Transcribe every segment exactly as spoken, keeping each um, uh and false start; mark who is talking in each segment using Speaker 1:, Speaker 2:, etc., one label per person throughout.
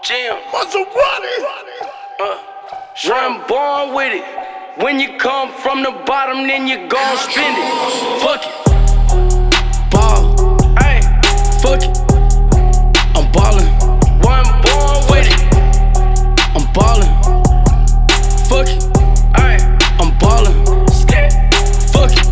Speaker 1: Jim.
Speaker 2: Maserati.
Speaker 1: Uh, I'm born with it. When you come from the bottom, then you gon' spend it. Fuck it. Ball. Ay. Fuck it. I'm ballin'. I'm born with it. I'm ballin'. Fuck it. Ay. I'm ballin'. Fuck it.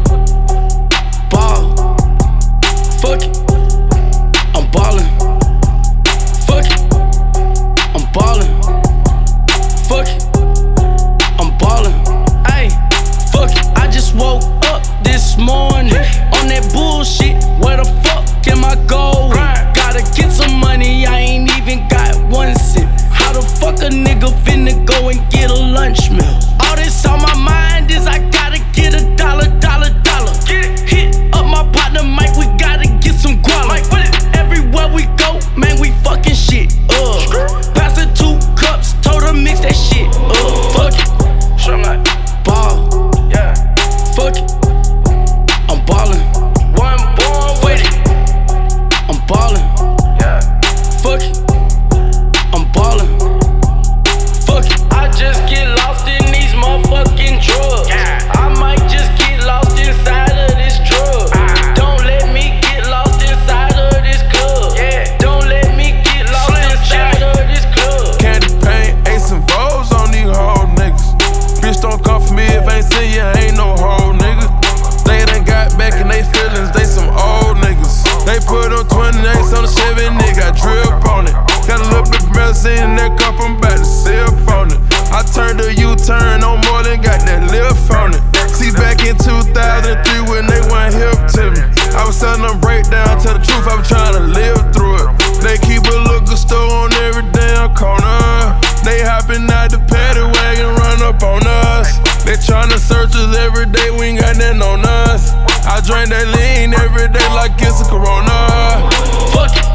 Speaker 1: Ball. Fuck it. I'm ballin'. Fuck it. I'm ballin'. Fuck it. I'm ballin'. Ayy, fuck it. I just woke up this morning on that bullshit. Where the fuck am I going? Gotta get some money, I ain't even got one cent. How the fuck a nigga finna go and get a lunch meal? All this on my mind is I gotta get a dollar, dollar, dollar. Hit up my partner Mike, we gotta get some guala. Everywhere we go, man, we fucking shit up. Pass her two cups, told her mix that shit up. Fuck it. Ball. Yeah. Fuck it. I'm ballin'. I'm born with it. I'm ballin'. Yeah. Fuck it. I'm ballin'. Fuck it. I just get lost in these motherfucking drugs. Yeah. I might just get lost inside of this drug. Ah. Don't let me get lost inside of this club. Yeah. Don't let me get lost Slim inside Jimmy. Of this club.
Speaker 2: Candy paint, ace and Vo's on these whole niggas. Bitch don't come for me if I ain't seen you, I ain't no hoe nigga. They done got back in they feelings, they some old niggas. They put on twenty-eights on the Chevy, nigga, I drip on it. Got a little bit of medicine in that cup, I'm about to sip on it. I turned a U-turn on more than got that lift on it. See back in two thousand three when they weren't hip to me, I was selling them breakdown, tell the truth, I was trying to live through it. They keep a liquor store on every damn corner. They hopping out the paddy wagon, run up on us. They tryna search us every day, we ain't got nothing on us. I drink that lean every day like it's a Corona.
Speaker 1: Fuck it.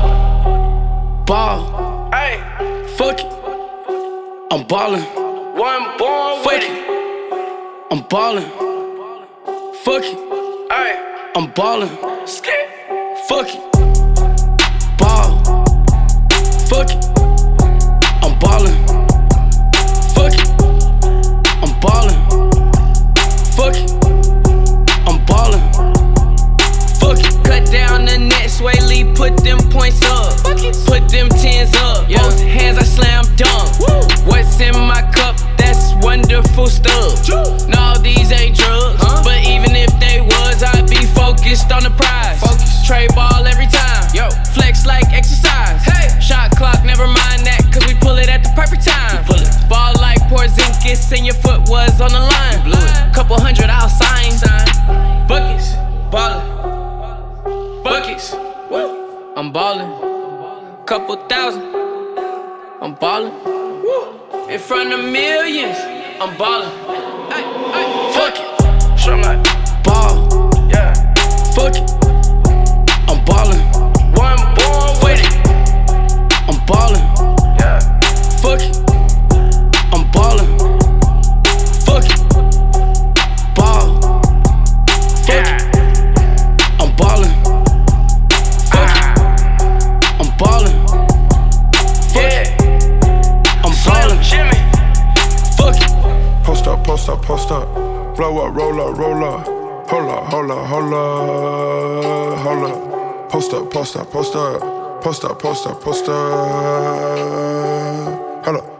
Speaker 1: Ball. Ay. Fuck it. I'm ballin'. I'm born with it. I'm ballin'. Fuck it. Ay. I'm ballin'. Fuck it. Ball. Fuck it. I'm ballin'. Fuck it. I'm ballin'. Fuck it. I'm ballin'. Fuck it. Cut down the net, Sway Lee, put them points up. Put them tens up. Yeah. Both hands I slam dunk. Woo. What's in my cup? That's wonderful stuff. No, these ain't drugs, huh? But even if they was, I'd be focused on the prize. Focus. Trade ball every time. Yo. Flex like exercise. Hey. Shot clock, never mind that, cause we pull it at the perfect time. Pull it. Ball like Porzingis and your foot was on the line. Blew it. Couple hundred, I'll sign. sign. Buckets. Ballin'. Buckets. Woo. I'm ballin'. Couple thousand. I'm ballin'. Woo. In front of millions. I'm ballin'. Ay, ay. Fuck it. Show like ball. Yeah. Fuck it. I'm ballin'. I'm born with it. I'm ballin'. Yeah. Fuck it. I'm ballin'. Fuck it. Ball. Fuck it. I'm ballin'. Fuck it. I'm ballin'. Fuck it. I'm ballin'. Jimmy. Fuck it.
Speaker 2: Post up, post up, post up. Blow up, roll up, roll up. Hold up, hold up, hold up, hold up. Post up, post up, post up. Post up, post up, post up. Hold up.